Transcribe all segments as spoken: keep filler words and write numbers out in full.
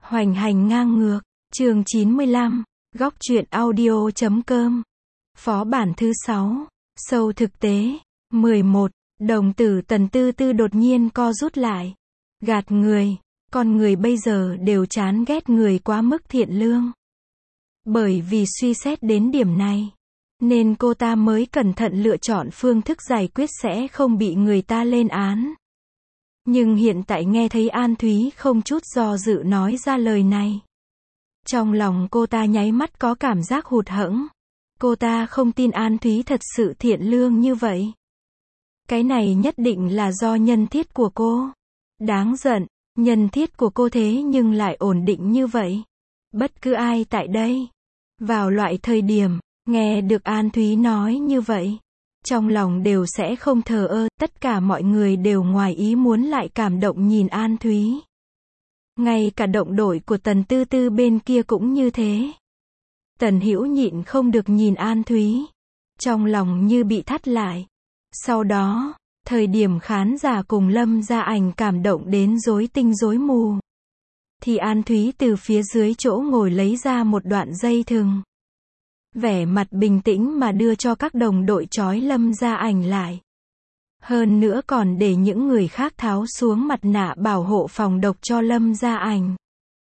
Hoành hành ngang ngược, chương chín mươi lăm, góc truyện audio chấm com. Phó bản thứ sáu, sâu thực tế, mười một, đồng tử Tần Tư Tư đột nhiên co rút lại. Gạt người, con người bây giờ đều chán ghét người quá mức thiện lương. Bởi vì suy xét đến điểm này, nên cô ta mới cẩn thận lựa chọn phương thức giải quyết sẽ không bị người ta lên án. Nhưng hiện tại nghe thấy An Thúy không chút do dự nói ra lời này. Trong lòng cô ta nháy mắt có cảm giác hụt hẫng. Cô ta không tin An Thúy thật sự thiện lương như vậy. Cái này nhất định là do nhân thiết của cô. Đáng giận, nhân thiết của cô thế nhưng lại ổn định như vậy. Bất cứ ai tại đây, vào loại thời điểm, nghe được An Thúy nói như vậy, trong lòng đều sẽ không thờ ơ, tất cả mọi người đều ngoài ý muốn lại cảm động nhìn An Thúy. Ngay cả động đội của Tần Tư Tư bên kia cũng như thế. Tần Hữu nhịn không được nhìn An Thúy, trong lòng như bị thắt lại. Sau đó, thời điểm khán giả cùng Lâm Gia Ảnh cảm động đến rối tinh rối mù, thì An Thúy từ phía dưới chỗ ngồi lấy ra một đoạn dây thừng. Vẻ mặt bình tĩnh mà đưa cho các đồng đội trói Lâm Gia Ảnh lại. Hơn nữa còn để những người khác tháo xuống mặt nạ bảo hộ phòng độc cho Lâm Gia Ảnh.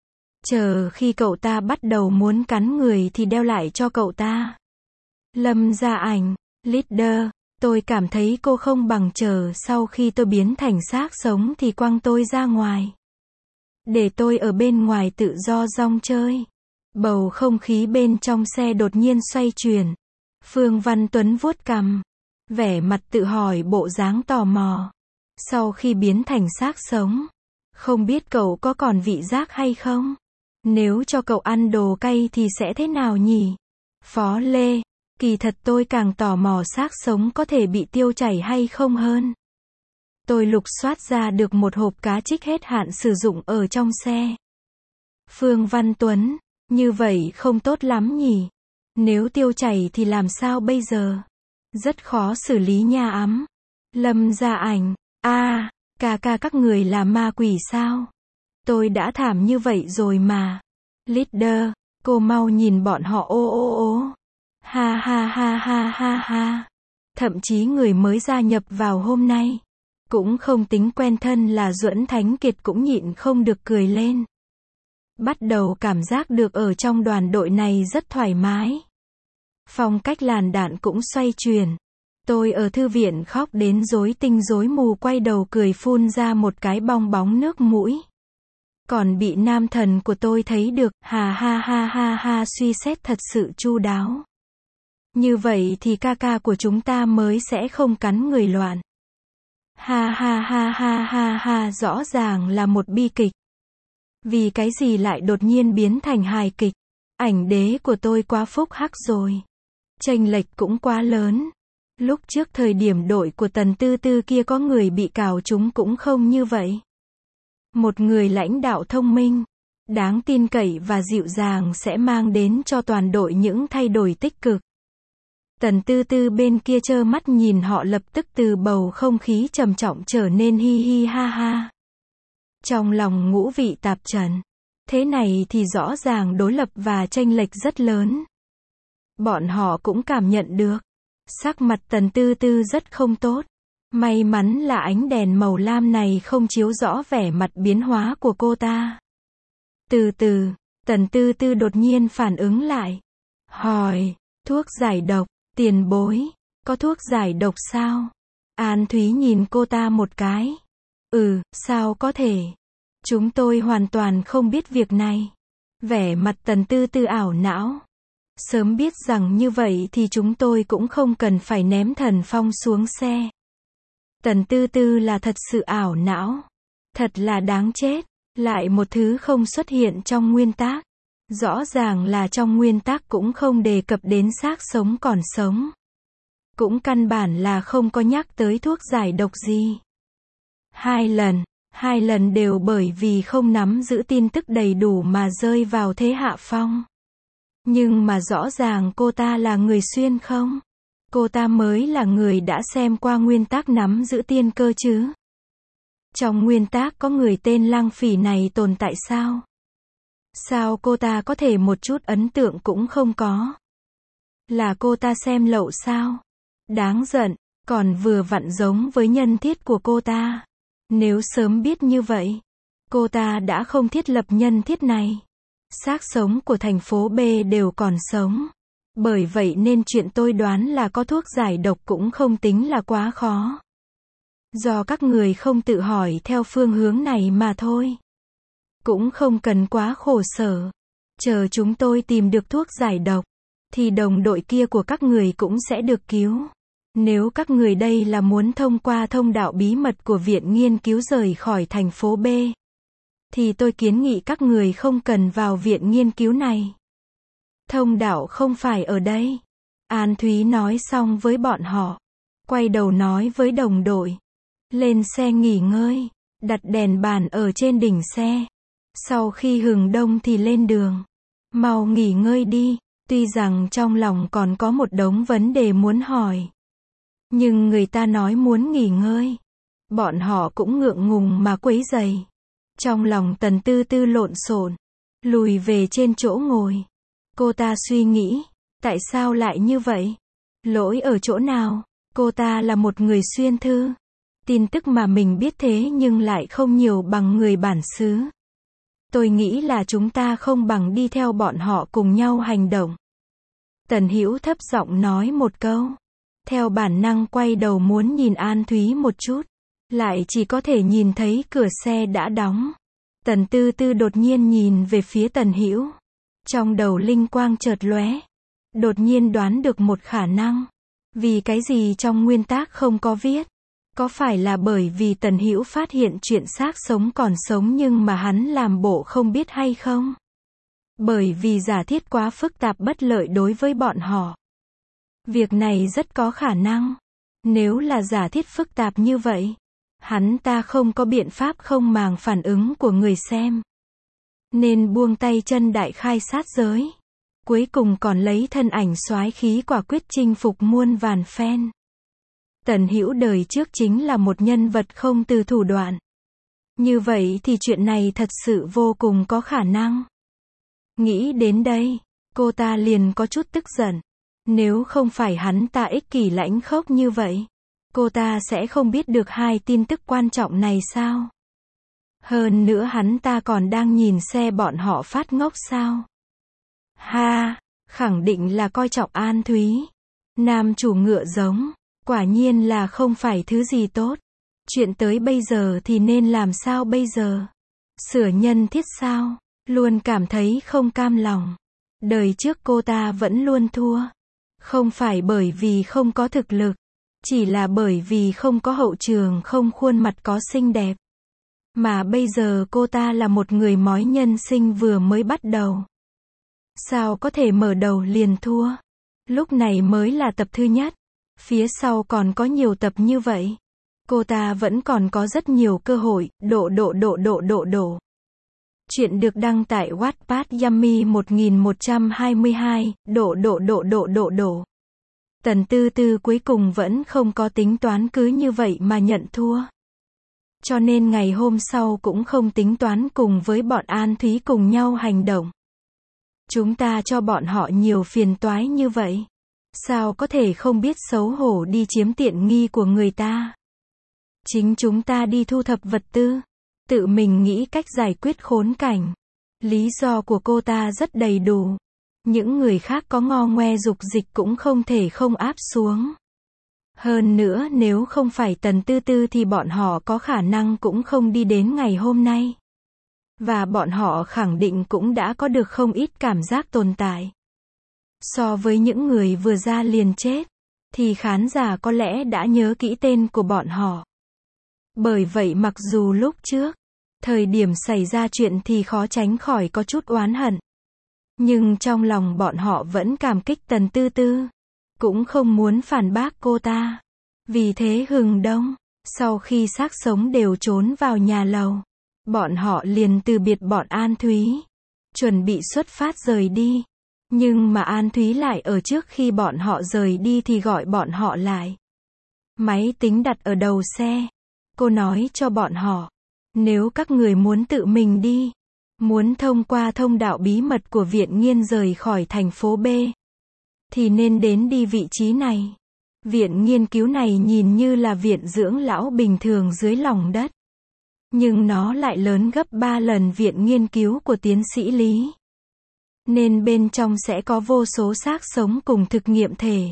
Chờ khi cậu ta bắt đầu muốn cắn người thì đeo lại cho cậu ta. Lâm Gia Ảnh, leader, tôi cảm thấy cô không bằng chờ sau khi tôi biến thành xác sống thì quăng tôi ra ngoài. Để tôi ở bên ngoài tự do rong chơi. Bầu không khí bên trong xe đột nhiên xoay chuyển. Phương Văn Tuấn vuốt cằm, vẻ mặt tự hỏi bộ dáng tò mò. Sau khi biến thành xác sống, không biết cậu có còn vị giác hay không? Nếu cho cậu ăn đồ cay thì sẽ thế nào nhỉ? Phó Lê, kỳ thật tôi càng tò mò xác sống có thể bị tiêu chảy hay không hơn. Tôi lục soát ra được một hộp cá trích hết hạn sử dụng ở trong xe. Phương Văn Tuấn, như vậy không tốt lắm nhỉ? Nếu tiêu chảy thì làm sao bây giờ? Rất khó xử lý nha ấm. Lâm Gia Ảnh, a, à, ca ca các người là ma quỷ sao? Tôi đã thảm như vậy rồi mà. Leader, cô mau nhìn bọn họ ô ô ô. Ha ha ha ha ha ha. Thậm chí người mới gia nhập vào hôm nay, cũng không tính quen thân là Duẫn Thánh Kiệt cũng nhịn không được cười lên. Bắt đầu cảm giác được ở trong đoàn đội này rất thoải mái. Phong cách làn đạn cũng xoay chuyển. Tôi ở thư viện khóc đến rối tinh rối mù, quay đầu cười phun ra một cái bong bóng nước mũi. Còn bị nam thần của tôi thấy được, ha ha ha ha ha, suy xét thật sự chu đáo. Như vậy thì ca ca của chúng ta mới sẽ không cắn người loạn. Ha ha ha ha ha ha, rõ ràng là một bi kịch. Vì cái gì lại đột nhiên biến thành hài kịch? Ảnh đế của tôi quá phúc hắc rồi. Chênh lệch cũng quá lớn. Lúc trước thời điểm đội của Tần Tư Tư kia có người bị cào chúng cũng không như vậy. Một người lãnh đạo thông minh, đáng tin cậy và dịu dàng sẽ mang đến cho toàn đội những thay đổi tích cực. Tần Tư Tư bên kia trơ mắt nhìn họ lập tức từ bầu không khí trầm trọng trở nên hi hi ha ha. Trong lòng ngũ vị tạp trần. Thế này thì rõ ràng đối lập và chênh lệch rất lớn. Bọn họ cũng cảm nhận được. Sắc mặt Tần Tư Tư rất không tốt. May mắn là ánh đèn màu lam này không chiếu rõ vẻ mặt biến hóa của cô ta. Từ từ, Tần Tư Tư đột nhiên phản ứng lại. Hỏi, thuốc giải độc, tiền bối, có thuốc giải độc sao? An Thúy nhìn cô ta một cái. Ừ, sao có thể? Chúng tôi hoàn toàn không biết việc này. Vẻ mặt Tần Tư Tư ảo não. Sớm biết rằng như vậy thì chúng tôi cũng không cần phải ném Thần Phong xuống xe. Tần Tư Tư là thật sự ảo não. Thật là đáng chết. Lại một thứ không xuất hiện trong nguyên tác. Rõ ràng là trong nguyên tác cũng không đề cập đến xác sống còn sống. Cũng căn bản là không có nhắc tới thuốc giải độc gì. Hai lần, hai lần đều bởi vì không nắm giữ tin tức đầy đủ mà rơi vào thế hạ phong. Nhưng mà rõ ràng cô ta là người xuyên không? Cô ta mới là người đã xem qua nguyên tác nắm giữ tiên cơ chứ. Trong nguyên tác có người tên Lăng Phỉ này tồn tại sao? Sao cô ta có thể một chút ấn tượng cũng không có? Là cô ta xem lậu sao? Đáng giận, còn vừa vặn giống với nhân thiết của cô ta. Nếu sớm biết như vậy, cô ta đã không thiết lập nhân thiết này. Xác sống của thành phố B đều còn sống. Bởi vậy nên chuyện tôi đoán là có thuốc giải độc cũng không tính là quá khó. Do các người không tự hỏi theo phương hướng này mà thôi. Cũng không cần quá khổ sở. Chờ chúng tôi tìm được thuốc giải độc, thì đồng đội kia của các người cũng sẽ được cứu. Nếu các người đây là muốn thông qua thông đạo bí mật của viện nghiên cứu rời khỏi thành phố B, thì tôi kiến nghị các người không cần vào viện nghiên cứu này. Thông đạo không phải ở đây. An Thúy nói xong với bọn họ. Quay đầu nói với đồng đội. Lên xe nghỉ ngơi. Đặt đèn bàn ở trên đỉnh xe. Sau khi hừng đông thì lên đường. Mau nghỉ ngơi đi. Tuy rằng trong lòng còn có một đống vấn đề muốn hỏi. Nhưng người ta nói muốn nghỉ ngơi. Bọn họ cũng ngượng ngùng mà quấy rầy. Trong lòng Tần Tư Tư lộn xộn, lùi về trên chỗ ngồi. Cô ta suy nghĩ, tại sao lại như vậy? Lỗi ở chỗ nào? Cô ta là một người xuyên thư. Tin tức mà mình biết thế nhưng lại không nhiều bằng người bản xứ. Tôi nghĩ là chúng ta không bằng đi theo bọn họ cùng nhau hành động. Tần Hữu thấp giọng nói một câu. Theo bản năng quay đầu muốn nhìn An Thúy một chút. Lại chỉ có thể nhìn thấy cửa xe đã đóng. Tần Tư Tư đột nhiên nhìn về phía Tần Hữu. Trong đầu linh quang chợt lóe. Đột nhiên đoán được một khả năng. Vì cái gì trong nguyên tác không có viết? Có phải là bởi vì Tần Hữu phát hiện chuyện xác sống còn sống nhưng mà hắn làm bộ không biết hay không? Bởi vì giả thiết quá phức tạp bất lợi đối với bọn họ. Việc này rất có khả năng. Nếu là giả thiết phức tạp như vậy, hắn ta không có biện pháp không màng phản ứng của người xem. Nên buông tay chân đại khai sát giới. Cuối cùng còn lấy thân ảnh soái khí quả quyết chinh phục muôn vàn fan. Tần Hữu đời trước chính là một nhân vật không từ thủ đoạn. Như vậy thì chuyện này thật sự vô cùng có khả năng. Nghĩ đến đây, cô ta liền có chút tức giận. Nếu không phải hắn ta ích kỷ lãnh khốc như vậy, cô ta sẽ không biết được hai tin tức quan trọng này sao? Hơn nữa hắn ta còn đang nhìn xe bọn họ phát ngốc sao? Ha, khẳng định là coi trọng An Thúy. Nam chủ ngựa giống, quả nhiên là không phải thứ gì tốt. Chuyện tới bây giờ thì nên làm sao bây giờ? Sửa nhân thiết sao? Luôn cảm thấy không cam lòng. Đời trước cô ta vẫn luôn thua. Không phải bởi vì không có thực lực, chỉ là bởi vì không có hậu trường, không khuôn mặt có xinh đẹp. Mà bây giờ cô ta là một người mói nhân sinh vừa mới bắt đầu. Sao có thể mở đầu liền thua? Lúc này mới là tập thứ nhất. Phía sau còn có nhiều tập như vậy. Cô ta vẫn còn có rất nhiều cơ hội. Độ độ độ độ độ độ. Chuyện được đăng tại Wattpad Yummy một nghìn một trăm hai mươi hai. Độ độ độ độ độ độ. Tần Tư Tư cuối cùng vẫn không có tính toán cứ như vậy mà nhận thua. Cho nên ngày hôm sau cũng không tính toán cùng với bọn An Thúy cùng nhau hành động. Chúng ta cho bọn họ nhiều phiền toái như vậy. Sao có thể không biết xấu hổ đi chiếm tiện nghi của người ta? Chính chúng ta đi thu thập vật tư. Tự mình nghĩ cách giải quyết khốn cảnh. Lý do của cô ta rất đầy đủ. Những người khác có ngo ngoe dục dịch cũng không thể không áp xuống. Hơn nữa nếu không phải Tần Tư Tư thì bọn họ có khả năng cũng không đi đến ngày hôm nay. Và bọn họ khẳng định cũng đã có được không ít cảm giác tồn tại. So với những người vừa ra liền chết, thì khán giả có lẽ đã nhớ kỹ tên của bọn họ. Bởi vậy mặc dù lúc trước, thời điểm xảy ra chuyện thì khó tránh khỏi có chút oán hận. Nhưng trong lòng bọn họ vẫn cảm kích Tần Tư Tư. Cũng không muốn phản bác cô ta. Vì thế hừng đông, sau khi xác sống đều trốn vào nhà lầu, bọn họ liền từ biệt bọn An Thúy. Chuẩn bị xuất phát rời đi. Nhưng mà An Thúy lại ở trước khi bọn họ rời đi thì gọi bọn họ lại. Máy tính đặt ở đầu xe. Cô nói cho bọn họ, nếu các người muốn tự mình đi, Muốn thông qua thông đạo bí mật của viện nghiên rời khỏi thành phố B, thì nên đến đi vị trí này. Viện nghiên cứu này nhìn như là viện dưỡng lão bình thường dưới lòng đất. Nhưng nó lại lớn gấp ba lần viện nghiên cứu của tiến sĩ Lý. Nên bên trong sẽ có vô số xác sống cùng thực nghiệm thể.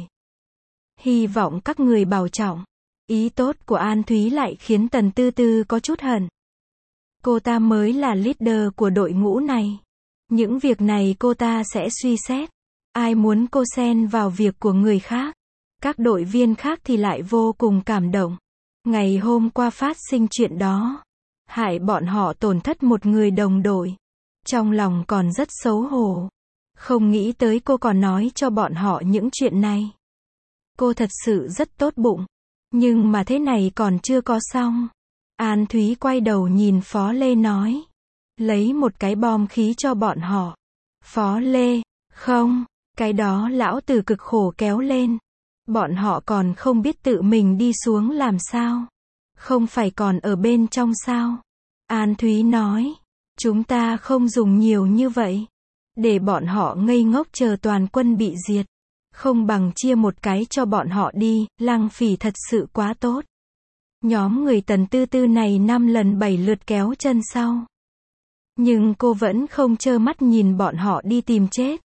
Hy vọng các người bảo trọng. Ý tốt của An Thúy lại khiến Tần Tư Tư có chút hận. Cô ta mới là leader của đội ngũ này. Những việc này cô ta sẽ suy xét. Ai muốn cô xen vào việc của người khác. Các đội viên khác thì lại vô cùng cảm động. Ngày hôm qua phát sinh chuyện đó, hại bọn họ tổn thất một người đồng đội. Trong lòng còn rất xấu hổ. Không nghĩ tới cô còn nói cho bọn họ những chuyện này. Cô thật sự rất tốt bụng. Nhưng mà thế này còn chưa có xong. An Thúy quay đầu nhìn Phó Lê nói. Lấy một cái bom khí cho bọn họ. Phó Lê, không, cái đó lão tử cực khổ kéo lên. Bọn họ còn không biết tự mình đi xuống làm sao. Không phải còn ở bên trong sao. An Thúy nói. Chúng ta không dùng nhiều như vậy. Để bọn họ ngây ngốc chờ toàn quân bị diệt. Không bằng chia một cái cho bọn họ đi. Lăng Phỉ thật sự quá tốt. Nhóm người Tần Tư Tư này năm lần bảy lượt kéo chân sau. Nhưng cô vẫn không trơ mắt nhìn bọn họ đi tìm chết.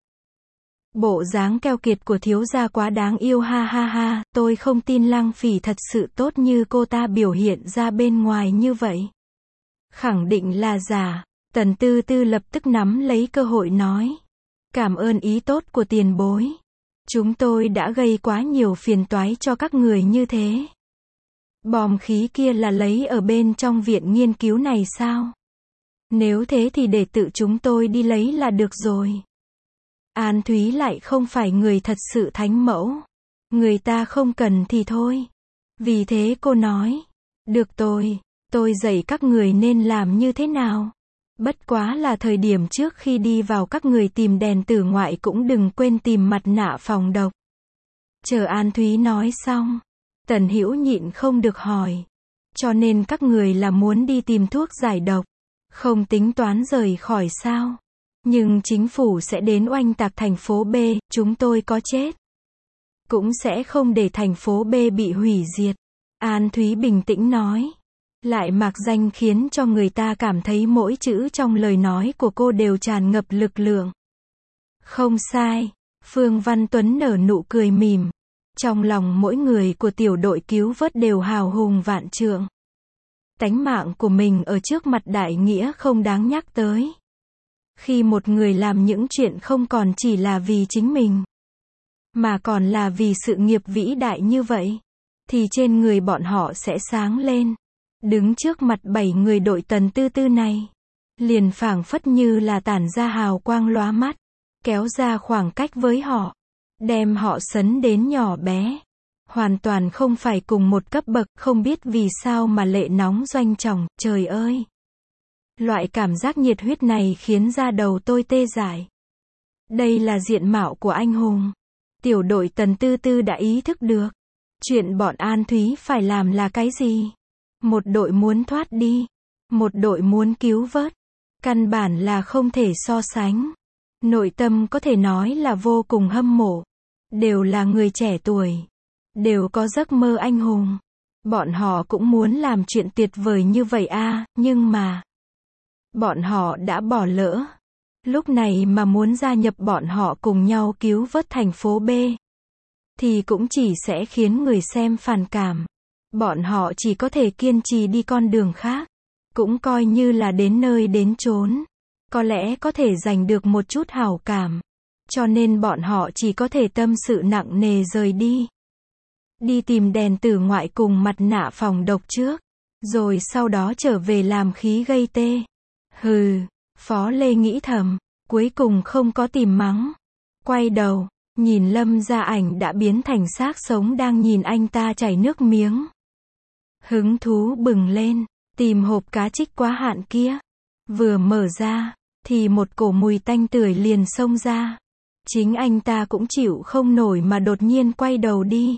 Bộ dáng keo kiệt của thiếu gia quá đáng yêu ha ha ha. Tôi không tin Lăng Phỉ thật sự tốt như cô ta biểu hiện ra bên ngoài như vậy. Khẳng định là giả. Tần Tư Tư lập tức nắm lấy cơ hội nói. Cảm ơn ý tốt của tiền bối. Chúng tôi đã gây quá nhiều phiền toái cho các người như thế. Bom khí kia là lấy ở bên trong viện nghiên cứu này sao? Nếu thế thì để tự chúng tôi đi lấy là được rồi. An Thúy lại không phải người thật sự thánh mẫu. Người ta không cần thì thôi. Vì thế cô nói. Được tôi, tôi dạy các người nên làm như thế nào. Bất quá là thời điểm trước khi đi vào các người tìm đèn tử ngoại cũng đừng quên tìm mặt nạ phòng độc. Chờ An Thúy nói xong. Tần Hữu nhịn không được hỏi. Cho nên các người là muốn đi tìm thuốc giải độc. Không tính toán rời khỏi sao. Nhưng chính phủ sẽ đến oanh tạc thành phố B, chúng tôi có chết. Cũng sẽ không để thành phố B bị hủy diệt. An Thúy bình tĩnh nói. Lại mạc danh khiến cho người ta cảm thấy mỗi chữ trong lời nói của cô đều tràn ngập lực lượng. Không sai. Phương Văn Tuấn nở nụ cười mỉm. Trong lòng mỗi người của tiểu đội cứu vớt đều hào hùng vạn trượng. Tánh mạng của mình ở trước mặt đại nghĩa không đáng nhắc tới. Khi một người làm những chuyện không còn chỉ là vì chính mình, mà còn là vì sự nghiệp vĩ đại như vậy, thì trên người bọn họ sẽ sáng lên. Đứng trước mặt bảy người đội Tần Tư Tư này, liền phảng phất như là tản ra hào quang lóa mắt, kéo ra khoảng cách với họ, đem họ sấn đến nhỏ bé. Hoàn toàn không phải cùng một cấp bậc, không biết vì sao mà lệ nóng doanh trọng, trời ơi. Loại cảm giác nhiệt huyết này khiến da đầu tôi tê dại. Đây là diện mạo của anh hùng. Tiểu đội Tần Tư Tư đã ý thức được. Chuyện bọn An Thúy phải làm là cái gì? Một đội muốn thoát đi. Một đội muốn cứu vớt. Căn bản là không thể so sánh. Nội tâm có thể nói là vô cùng hâm mộ. Đều là người trẻ tuổi. Đều có giấc mơ anh hùng. Bọn họ cũng muốn làm chuyện tuyệt vời như vậy a, nhưng mà bọn họ đã bỏ lỡ. Lúc này mà muốn gia nhập bọn họ cùng nhau cứu vớt thành phố B, thì cũng chỉ sẽ khiến người xem phản cảm. Bọn họ chỉ có thể kiên trì đi con đường khác. Cũng coi như là đến nơi đến chốn. Có lẽ có thể giành được một chút hảo cảm. Cho nên bọn họ chỉ có thể tâm sự nặng nề rời đi. Đi tìm đèn tử ngoại cùng mặt nạ phòng độc trước. Rồi sau đó trở về làm khí gây tê. Hừ, Phó Lê nghĩ thầm. Cuối cùng không có tìm mắng. Quay đầu, nhìn Lâm Gia Ảnh đã biến thành xác sống đang nhìn anh ta chảy nước miếng. Hứng thú bừng lên, tìm hộp cá trích quá hạn kia. Vừa mở ra, thì một cổ mùi tanh tưởi liền xông ra. Chính anh ta cũng chịu không nổi mà đột nhiên quay đầu đi.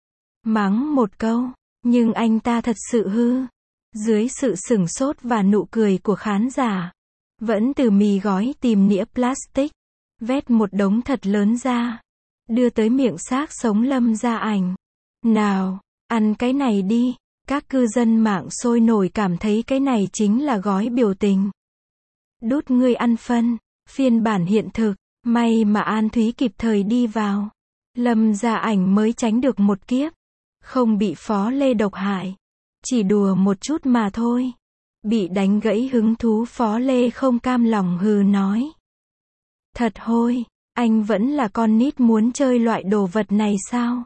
Mắng một câu, nhưng anh ta thật sự hư. Dưới sự sửng sốt và nụ cười của khán giả, Vẫn từ mì gói tìm nĩa plastic. Vét một đống thật lớn ra. Đưa tới miệng xác sống Lâm Gia Ảnh. Nào, ăn cái này đi. Các cư dân mạng sôi nổi cảm thấy cái này chính là gói biểu tình. Đút ngươi ăn phân. Phiên bản hiện thực. May mà An Thúy kịp thời đi vào. Lâm Gia Ảnh mới tránh được một kiếp. Không bị Phó Lê độc hại. Chỉ đùa một chút mà thôi. Bị đánh gãy hứng thú Phó Lê không cam lòng hừ nói. Thật hôi, anh vẫn là con nít muốn chơi loại đồ vật này sao?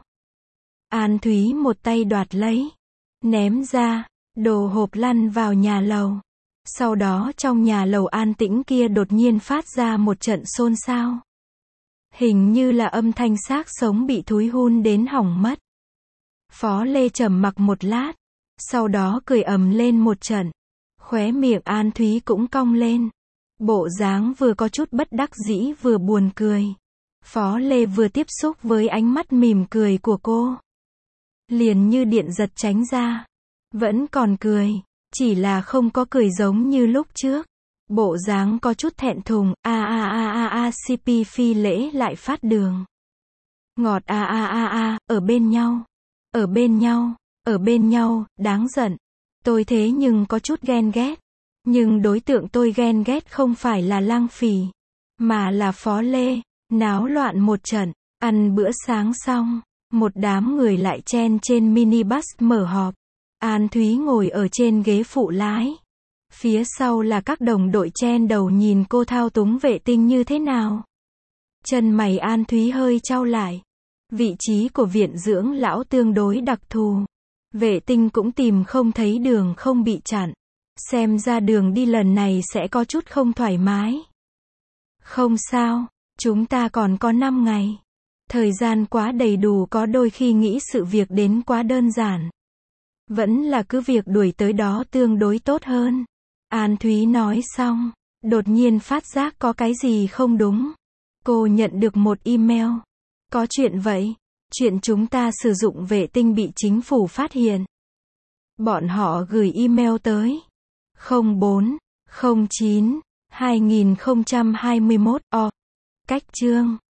An Thúy một tay đoạt lấy. Ném ra, đồ hộp lăn vào nhà lầu. Sau đó trong nhà lầu an tĩnh kia đột nhiên phát ra một trận xôn xao. Hình như là âm thanh xác sống bị thúi hun đến hỏng mất. Phó Lê trầm mặc một lát. Sau đó cười ầm lên một trận. Khóe miệng An Thúy cũng cong lên. Bộ dáng vừa có chút bất đắc dĩ vừa buồn cười. Phó Lê vừa tiếp xúc với ánh mắt mỉm cười của cô. Liền như điện giật tránh ra. Vẫn còn cười. Chỉ là không có cười giống như lúc trước. Bộ dáng có chút thẹn thùng. A a a a a xê pê phi lễ lại phát đường. Ngọt a a a a, ở bên nhau. Ở bên nhau. Ở bên nhau, đáng giận. Tôi thế nhưng có chút ghen ghét. Nhưng đối tượng tôi ghen ghét không phải là Lang Phỉ. Mà là Phó Lê. Náo loạn một trận. Ăn bữa sáng xong. Một đám người lại chen trên minibus mở họp. An Thúy ngồi ở trên ghế phụ lái. Phía sau là các đồng đội chen đầu nhìn cô thao túng vệ tinh như thế nào. Chân mày An Thúy hơi chau lại. Vị trí của viện dưỡng lão tương đối đặc thù. Vệ tinh cũng tìm không thấy đường không bị chặn. Xem ra đường đi lần này sẽ có chút không thoải mái. Không sao, chúng ta còn có năm ngày. Thời gian quá đầy đủ, có đôi khi nghĩ sự việc đến quá đơn giản. Vẫn là cứ việc đuổi tới đó tương đối tốt hơn. An Thúy nói xong, đột nhiên phát giác có cái gì không đúng. Cô nhận được một email. Có chuyện vậy. Chuyện chúng ta sử dụng vệ tinh bị chính phủ phát hiện. Bọn họ gửi email tới không bốn không chín hai nghìn không trăm hai mươi mốt o. Cách chương